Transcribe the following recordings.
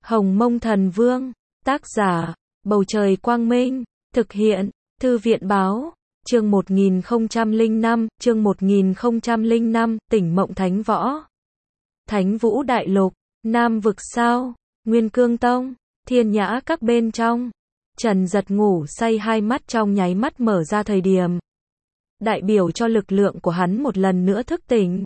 Hồng Mông Thần Vương, tác giả, Bầu Trời Quang Minh, thực hiện, Thư viện Báo, chương 1005, Tỉnh Mộng Thánh Võ. Thánh Vũ Đại Lục, Nam Vực sao, Nguyên Cương Tông, Thiên Nhã các bên trong. Trần Giật ngủ say hai mắt trong nháy mắt mở ra thời điểm. Đại biểu cho lực lượng của hắn một lần nữa thức tỉnh.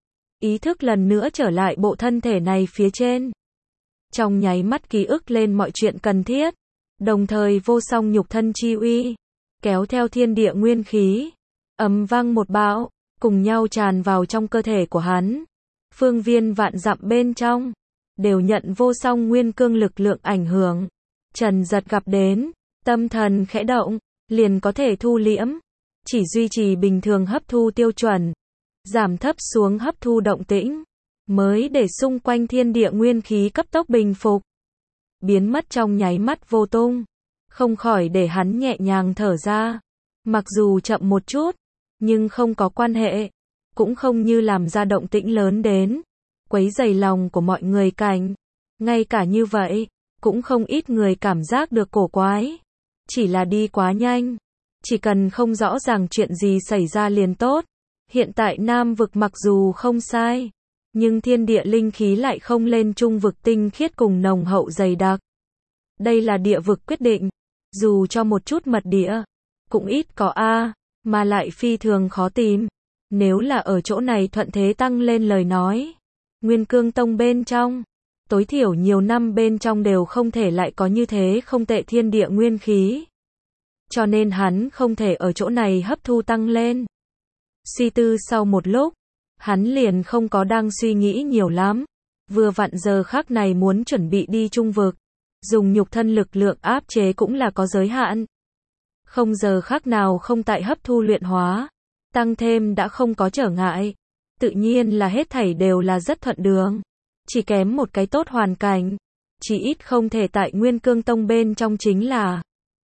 Ý thức lần nữa trở lại bộ thân thể này phía trên. Trong nháy mắt ký ức lên mọi chuyện cần thiết. Đồng thời vô song nhục thân chi uy. Kéo theo thiên địa nguyên khí. Ầm vang một bão. Cùng nhau tràn vào trong cơ thể của hắn. Phương viên vạn dặm bên trong. Đều nhận vô song nguyên cương lực lượng ảnh hưởng. Trần Giật gặp đến. Tâm thần khẽ động. Liền có thể thu liễm. Chỉ duy trì bình thường hấp thu tiêu chuẩn. Giảm thấp xuống hấp thu động tĩnh. Mới để xung quanh thiên địa nguyên khí cấp tốc bình phục. Biến mất trong nháy mắt vô tung. Không khỏi để hắn nhẹ nhàng thở ra. Mặc dù chậm một chút. Nhưng không có quan hệ. Cũng không như làm ra động tĩnh lớn đến. Quấy rầy lòng của mọi người cảnh. Ngay cả như vậy. Cũng không ít người cảm giác được cổ quái. Chỉ là đi quá nhanh. Chỉ cần không rõ ràng chuyện gì xảy ra liền tốt. Hiện tại Nam Vực mặc dù không sai. Nhưng thiên địa linh khí lại không lên trung vực tinh khiết cùng nồng hậu dày đặc. Đây là địa vực quyết định. Dù cho một chút mật địa. Cũng ít có mà lại phi thường khó tìm. Nếu là ở chỗ này thuận thế tăng lên lời nói. Nguyên Cương Tông bên trong. Tối thiểu nhiều năm bên trong đều không thể lại có như thế không tệ thiên địa nguyên khí. Cho nên hắn không thể ở chỗ này hấp thu tăng lên. Suy tư sau một lúc. Hắn liền không có đang suy nghĩ nhiều lắm. Vừa vặn giờ khắc này muốn chuẩn bị đi trung vực. Dùng nhục thân lực lượng áp chế cũng là có giới hạn. Không giờ khắc nào không tại hấp thu luyện hóa. Tăng thêm đã không có trở ngại. Tự nhiên là hết thảy đều là rất thuận đường. Chỉ kém một cái tốt hoàn cảnh. Chỉ ít không thể tại Nguyên Cương Tông bên trong chính là.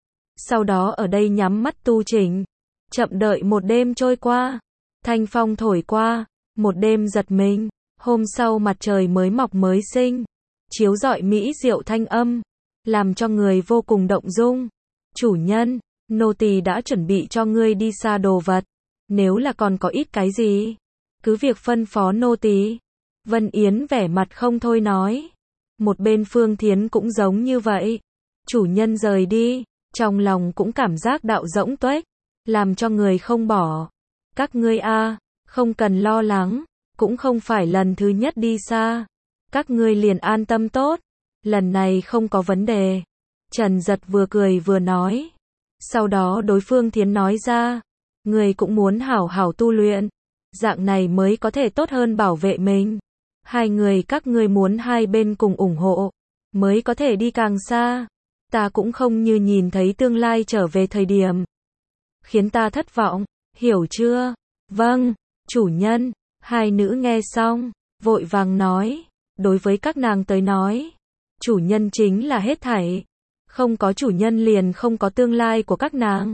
Sau đó ở đây nhắm mắt tu chỉnh. Chậm đợi một đêm trôi qua. Thanh phong thổi qua. Một đêm giật mình. Hôm sau mặt trời mới mọc mới sinh. Chiếu rọi mỹ diệu thanh âm. Làm cho người vô cùng động dung. Chủ nhân, nô tỳ đã chuẩn bị cho ngươi đi xa đồ vật. Nếu là còn có ít cái gì. Cứ việc phân phó nô tỳ. Vân Yến vẻ mặt không thôi nói. Một bên Phương Thiến cũng giống như vậy. Chủ nhân rời đi. Trong lòng cũng cảm giác đạo rỗng tuếch. Làm cho người không bỏ. Các ngươi không cần lo lắng. Cũng không phải lần thứ nhất đi xa. Các ngươi liền an tâm tốt. Lần này không có vấn đề. Trần Giật vừa cười vừa nói. Sau đó đối phương Thiến nói ra. Người cũng muốn hảo hảo tu luyện. Dạng này mới có thể tốt hơn bảo vệ mình. Hai người các ngươi muốn hai bên cùng ủng hộ. Mới có thể đi càng xa. Ta cũng không như nhìn thấy tương lai trở về thời điểm. Khiến ta thất vọng. Hiểu chưa? Vâng, chủ nhân. Hai nữ nghe xong. Vội vàng nói. Đối với các nàng tới nói. Chủ nhân chính là hết thảy. Không có chủ nhân liền không có tương lai của các nàng.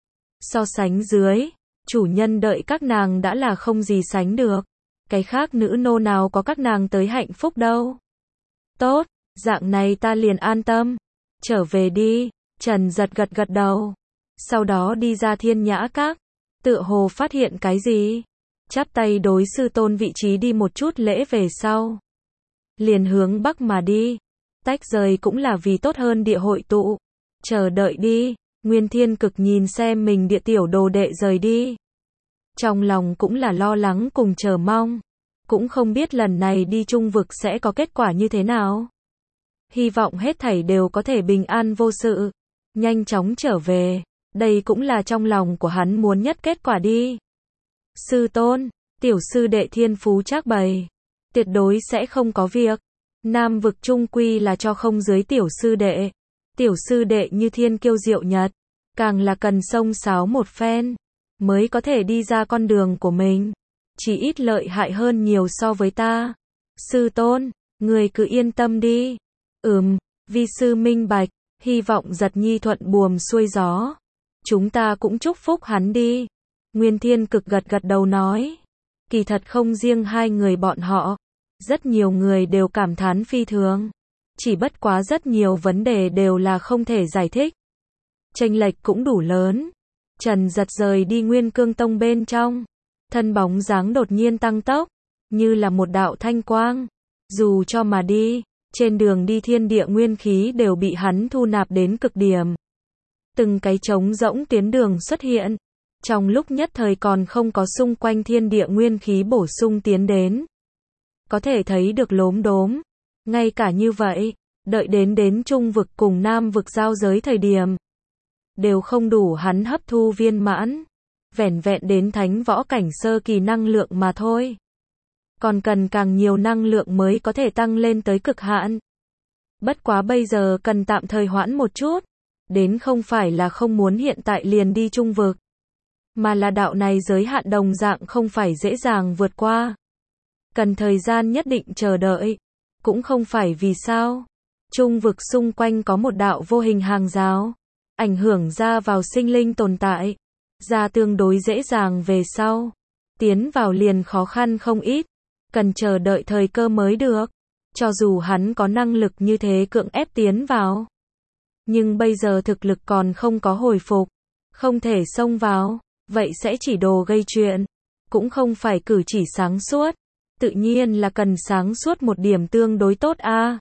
So sánh dưới. Chủ nhân đợi các nàng đã là không gì sánh được. Cái khác nữ nô nào có các nàng tới hạnh phúc đâu. Tốt, dạng này ta liền an tâm. Trở về đi. Trần Giật gật gật đầu. Sau đó đi ra Thiên Nhã Các. Tựa hồ phát hiện cái gì. Chắp tay đối sư tôn vị trí đi một chút lễ về sau. Liền hướng bắc mà đi. Tách rời cũng là vì tốt hơn địa hội tụ. Chờ đợi đi. Nguyên Thiên Cực nhìn xem mình địa tiểu đồ đệ rời đi. Trong lòng cũng là lo lắng cùng chờ mong. Cũng không biết lần này đi trung vực sẽ có kết quả như thế nào. Hy vọng hết thảy đều có thể bình an vô sự. Nhanh chóng trở về. Đây cũng là trong lòng của hắn muốn nhất kết quả đi. Sư tôn, tiểu sư đệ thiên phú trác bày. Tuyệt đối sẽ không có việc. Nam vực trung quy là cho không dưới tiểu sư đệ. Tiểu sư đệ như thiên kiêu diệu nhật. Càng là cần xông xáo một phen. Mới có thể đi ra con đường của mình. Chỉ ít lợi hại hơn nhiều so với ta. Sư tôn, người cứ yên tâm đi. Vi sư minh bạch. Hy vọng Giật nhi thuận buồm xuôi gió. Chúng ta cũng chúc phúc hắn đi. Nguyên Thiên Cực gật gật đầu nói. Kỳ thật không riêng hai người bọn họ. Rất nhiều người đều cảm thán phi thường. Chỉ bất quá rất nhiều vấn đề đều là không thể giải thích. Chênh lệch cũng đủ lớn. Trần Giật rời đi Nguyên Cương Tông bên trong. Thân bóng dáng đột nhiên tăng tốc, như là một đạo thanh quang. Dù cho mà đi, trên đường đi thiên địa nguyên khí đều bị hắn thu nạp đến cực điểm. Từng cái trống rỗng tuyến đường xuất hiện. Trong lúc nhất thời còn không có xung quanh thiên địa nguyên khí bổ sung tiến đến. Có thể thấy được lốm đốm. Ngay cả như vậy, đợi đến Trung vực cùng Nam vực giao giới thời điểm, đều không đủ hắn hấp thu viên mãn. Vẻn vẹn đến thánh võ cảnh sơ kỳ năng lượng mà thôi. Còn cần càng nhiều năng lượng mới có thể tăng lên tới cực hạn. Bất quá bây giờ cần tạm thời hoãn một chút. Đến không phải là không muốn hiện tại liền đi Trung vực, mà là đạo này giới hạn đồng dạng không phải dễ dàng vượt qua. Cần thời gian nhất định chờ đợi. Cũng không phải vì sao. Trung vực xung quanh có một đạo vô hình hàng rào, ảnh hưởng ra vào sinh linh tồn tại. Ra tương đối dễ dàng về sau. Tiến vào liền khó khăn không ít. Cần chờ đợi thời cơ mới được. Cho dù hắn có năng lực như thế cưỡng ép tiến vào. Nhưng bây giờ thực lực còn không có hồi phục. Không thể xông vào. Vậy sẽ chỉ đồ gây chuyện. Cũng không phải cử chỉ sáng suốt. Tự nhiên là cần sáng suốt một điểm tương đối tốt a.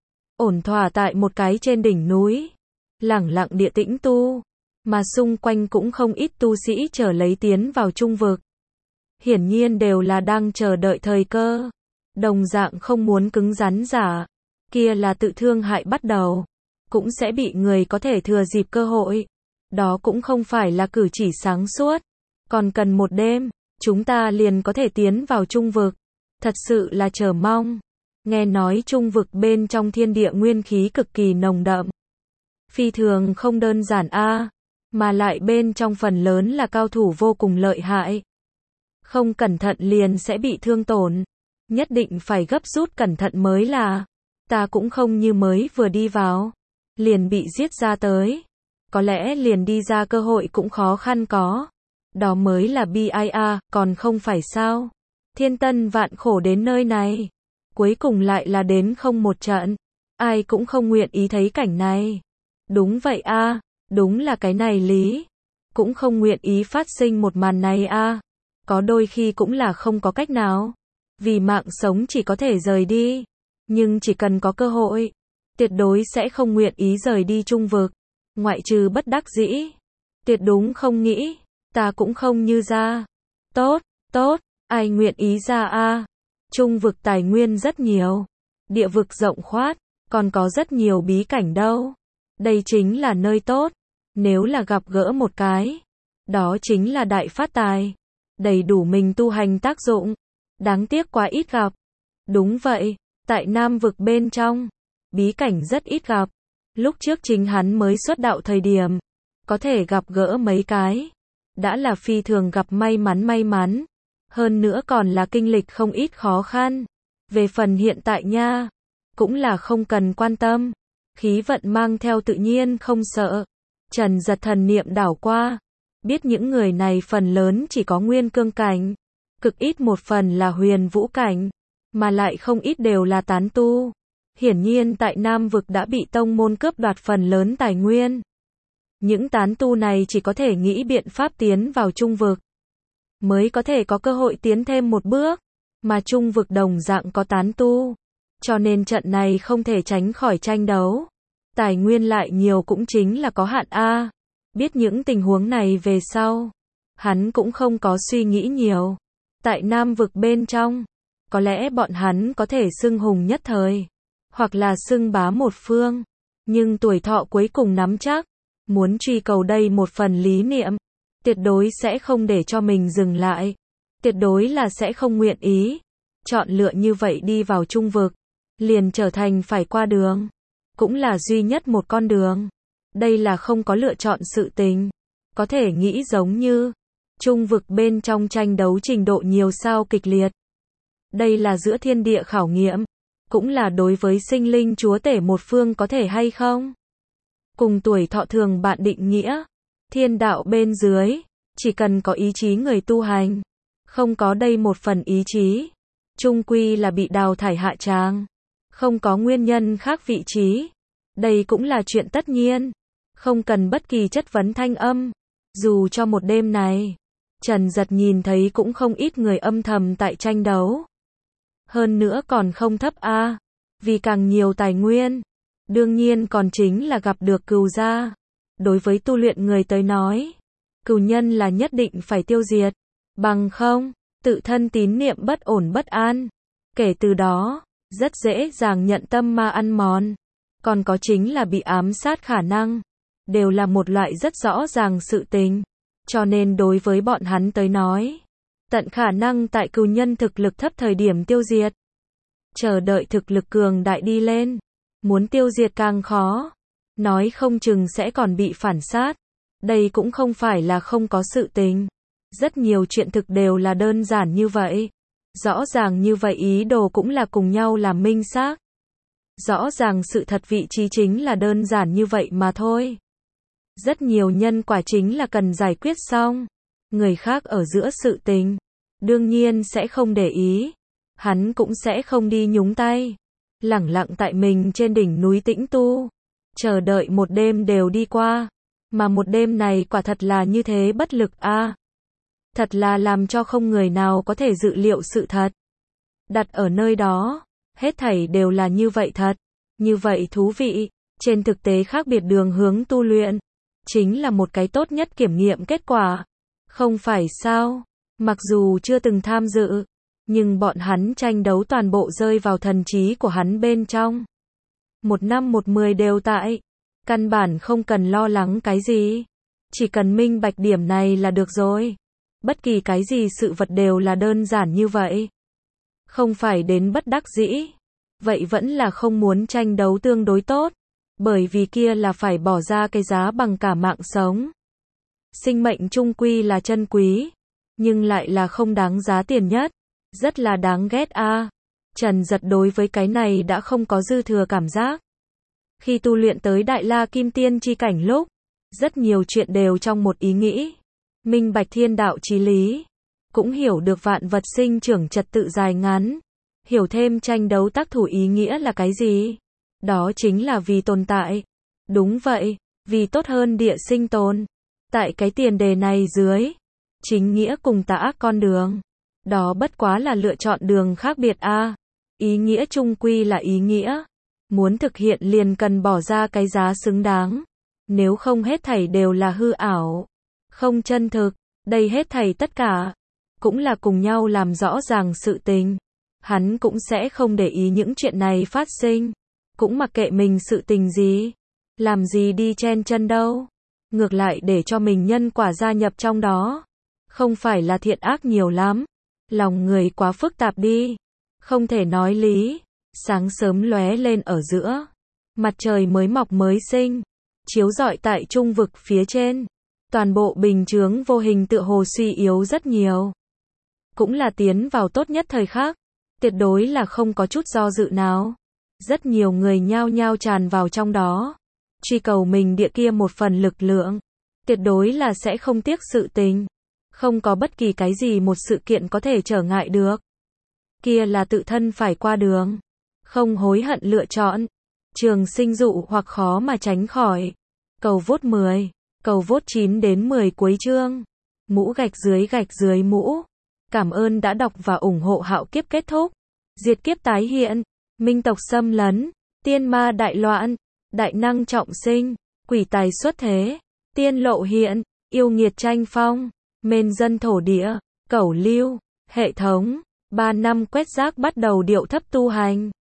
Ổn thỏa tại một cái trên đỉnh núi. Lẳng lặng địa tĩnh tu. Mà xung quanh cũng không ít tu sĩ chờ lấy tiến vào Trung vực. Hiển nhiên đều là đang chờ đợi thời cơ. Đồng dạng không muốn cứng rắn giả. Kia là tự thương hại bắt đầu. Cũng sẽ bị người có thể thừa dịp cơ hội. Đó cũng không phải là cử chỉ sáng suốt. Còn cần một đêm, chúng ta liền có thể tiến vào Trung vực. Thật sự là chờ mong. Nghe nói Trung vực bên trong thiên địa nguyên khí cực kỳ nồng đậm. Phi thường không đơn giản a, mà lại bên trong phần lớn là cao thủ vô cùng lợi hại. Không cẩn thận liền sẽ bị thương tổn. Nhất định phải gấp rút cẩn thận mới là. Ta cũng không như mới vừa đi vào, liền bị giết ra tới. Có lẽ liền đi ra cơ hội cũng khó khăn có. Đó mới là bi ai a, còn không phải sao. Thiên tân vạn khổ đến nơi này. Cuối cùng lại là đến không một trận. Ai cũng không nguyện ý thấy cảnh này. Đúng vậy a, đúng là cái này lý. Cũng không nguyện ý phát sinh một màn này a. Có đôi khi cũng là không có cách nào. Vì mạng sống chỉ có thể rời đi. Nhưng chỉ cần có cơ hội, tuyệt đối sẽ không nguyện ý rời đi Trung vực. Ngoại trừ bất đắc dĩ. Tuyệt đúng không nghĩ. Ta cũng không như ra. Tốt, tốt, ai nguyện ý ra a? Trung vực tài nguyên rất nhiều. Địa vực rộng khoát. Còn có rất nhiều bí cảnh đâu. Đây chính là nơi tốt. Nếu là gặp gỡ một cái, đó chính là đại phát tài. Đầy đủ mình tu hành tác dụng. Đáng tiếc quá ít gặp. Đúng vậy, tại Nam vực bên trong, bí cảnh rất ít gặp. Lúc trước chính hắn mới xuất đạo thời điểm, có thể gặp gỡ mấy cái. Đã là phi thường gặp may mắn. Hơn nữa còn là kinh lịch không ít khó khăn. Về phần hiện tại nha, cũng là không cần quan tâm. Khí vận mang theo tự nhiên không sợ. Trần Giật thần niệm đảo qua. Biết những người này phần lớn chỉ có nguyên cương cảnh. Cực ít một phần là huyền vũ cảnh. Mà lại không ít đều là tán tu. Hiển nhiên tại Nam vực đã bị tông môn cướp đoạt phần lớn tài nguyên. Những tán tu này chỉ có thể nghĩ biện pháp tiến vào Trung vực. Mới có thể có cơ hội tiến thêm một bước. Mà Trung vực đồng dạng có tán tu. Cho nên trận này không thể tránh khỏi tranh đấu. Tài nguyên lại nhiều cũng chính là có hạn a. Biết những tình huống này về sau, hắn cũng không có suy nghĩ nhiều. Tại Nam vực bên trong, có lẽ bọn hắn có thể xưng hùng nhất thời, hoặc là xưng bá một phương. Nhưng tuổi thọ cuối cùng nắm chắc, muốn truy cầu đây một phần lý niệm, tuyệt đối sẽ không để cho mình dừng lại. Tuyệt đối là sẽ không nguyện ý. Chọn lựa như vậy đi vào Trung vực, liền trở thành phải qua đường. Cũng là duy nhất một con đường. Đây là không có lựa chọn sự tình. Có thể nghĩ giống như Trung vực bên trong tranh đấu trình độ nhiều sao kịch liệt. Đây là giữa thiên địa khảo nghiệm. Cũng là đối với sinh linh chúa tể một phương có thể hay không. Cùng tuổi thọ thường bạn định nghĩa. Thiên đạo bên dưới, chỉ cần có ý chí người tu hành. Không có đây một phần ý chí, chung quy là bị đào thải hạ tràng. Không có nguyên nhân khác vị trí. Đây cũng là chuyện tất nhiên. Không cần bất kỳ chất vấn thanh âm. Dù cho một đêm này, Trần Giật nhìn thấy cũng không ít người âm thầm tại tranh đấu. Hơn nữa còn không thấp a, vì càng nhiều tài nguyên, đương nhiên còn chính là gặp được cừu gia. Đối với tu luyện người tới nói, cừu nhân là nhất định phải tiêu diệt, bằng không, tự thân tín niệm bất ổn bất an. Kể từ đó, rất dễ dàng nhận tâm ma ăn mòn. Còn có chính là bị ám sát khả năng, đều là một loại rất rõ ràng sự tình. Cho nên đối với bọn hắn tới nói, tận khả năng tại cừu nhân thực lực thấp thời điểm tiêu diệt. Chờ đợi thực lực cường đại đi lên, muốn tiêu diệt càng khó. Nói không chừng sẽ còn bị phản sát. Đây cũng không phải là không có sự tình. Rất nhiều chuyện thực đều là đơn giản như vậy. Rõ ràng như vậy ý đồ cũng là cùng nhau làm minh xác. Rõ ràng sự thật vị trí chính là đơn giản như vậy mà thôi. Rất nhiều nhân quả chính là cần giải quyết xong. Người khác ở giữa sự tình, đương nhiên sẽ không để ý. Hắn cũng sẽ không đi nhúng tay. Lẳng lặng tại mình trên đỉnh núi tĩnh tu. Chờ đợi một đêm đều đi qua. Mà một đêm này quả thật là như thế bất lực a. Thật là làm cho không người nào có thể dự liệu sự thật. Đặt ở nơi đó, hết thảy đều là như vậy thật. Như vậy thú vị. Trên thực tế khác biệt đường hướng tu luyện, chính là một cái tốt nhất kiểm nghiệm kết quả. Không phải sao? Mặc dù chưa từng tham dự, nhưng bọn hắn tranh đấu toàn bộ rơi vào thần trí của hắn bên trong. 1 năm 1 10 đều tại. Căn bản không cần lo lắng cái gì. Chỉ cần minh bạch điểm này là được rồi. Bất kỳ cái gì sự vật đều là đơn giản như vậy. Không phải đến bất đắc dĩ. Vậy vẫn là không muốn tranh đấu tương đối tốt. Bởi vì kia là phải bỏ ra cái giá bằng cả mạng sống. Sinh mệnh chung quy là chân quý. Nhưng lại là không đáng giá tiền nhất. Rất là đáng ghét a. Trần Giật đối với cái này đã không có dư thừa cảm giác. Khi tu luyện tới Đại La Kim Tiên chi cảnh lúc, rất nhiều chuyện đều trong một ý nghĩ. Minh bạch thiên đạo chí lý. Cũng hiểu được vạn vật sinh trưởng trật tự dài ngắn. Hiểu thêm tranh đấu tác thủ ý nghĩa là cái gì? Đó chính là vì tồn tại. Đúng vậy, vì tốt hơn địa sinh tồn. Tại cái tiền đề này dưới, chính nghĩa cùng tà ác con đường. Đó bất quá là lựa chọn đường khác biệt a. Ý nghĩa chung quy là ý nghĩa. Muốn thực hiện liền cần bỏ ra cái giá xứng đáng. Nếu không hết thảy đều là hư ảo. Không chân thực. Đây hết thảy tất cả. Cũng là cùng nhau làm rõ ràng sự tình. Hắn cũng sẽ không để ý những chuyện này phát sinh. Cũng mặc kệ mình sự tình gì. Làm gì đi chen chân đâu. Ngược lại để cho mình nhân quả gia nhập trong đó. Không phải là thiện ác nhiều lắm. Lòng người quá phức tạp đi. Không thể nói lý. Sáng sớm lóe lên ở giữa. Mặt trời mới mọc mới sinh. Chiếu rọi tại trung vực phía trên. Toàn bộ bình chướng vô hình tựa hồ suy yếu rất nhiều. Cũng là tiến vào tốt nhất thời khắc. Tuyệt đối là không có chút do dự nào. Rất nhiều người nhao nhao tràn vào trong đó. Truy cầu mình địa kia một phần lực lượng. Tuyệt đối là sẽ không tiếc sự tình. Không có bất kỳ cái gì một sự kiện có thể trở ngại được. Kia là tự thân phải qua đường. Không hối hận lựa chọn. Trường sinh dụ hoặc khó mà tránh khỏi. Cầu vốt 10. Cầu vốt 9 đến 10 cuối chương. Mũ gạch dưới mũ. Cảm ơn đã đọc và ủng hộ Hạo Kiếp kết thúc. Diệt kiếp tái hiện. Minh tộc xâm lấn. Tiên ma đại loạn. Đại năng trọng sinh. Quỷ tài xuất thế. Tiên lộ hiện. Yêu nghiệt tranh phong. Mên dân thổ địa. Cẩu lưu. Hệ thống. 3 năm quét rác bắt đầu điệu thấp tu hành.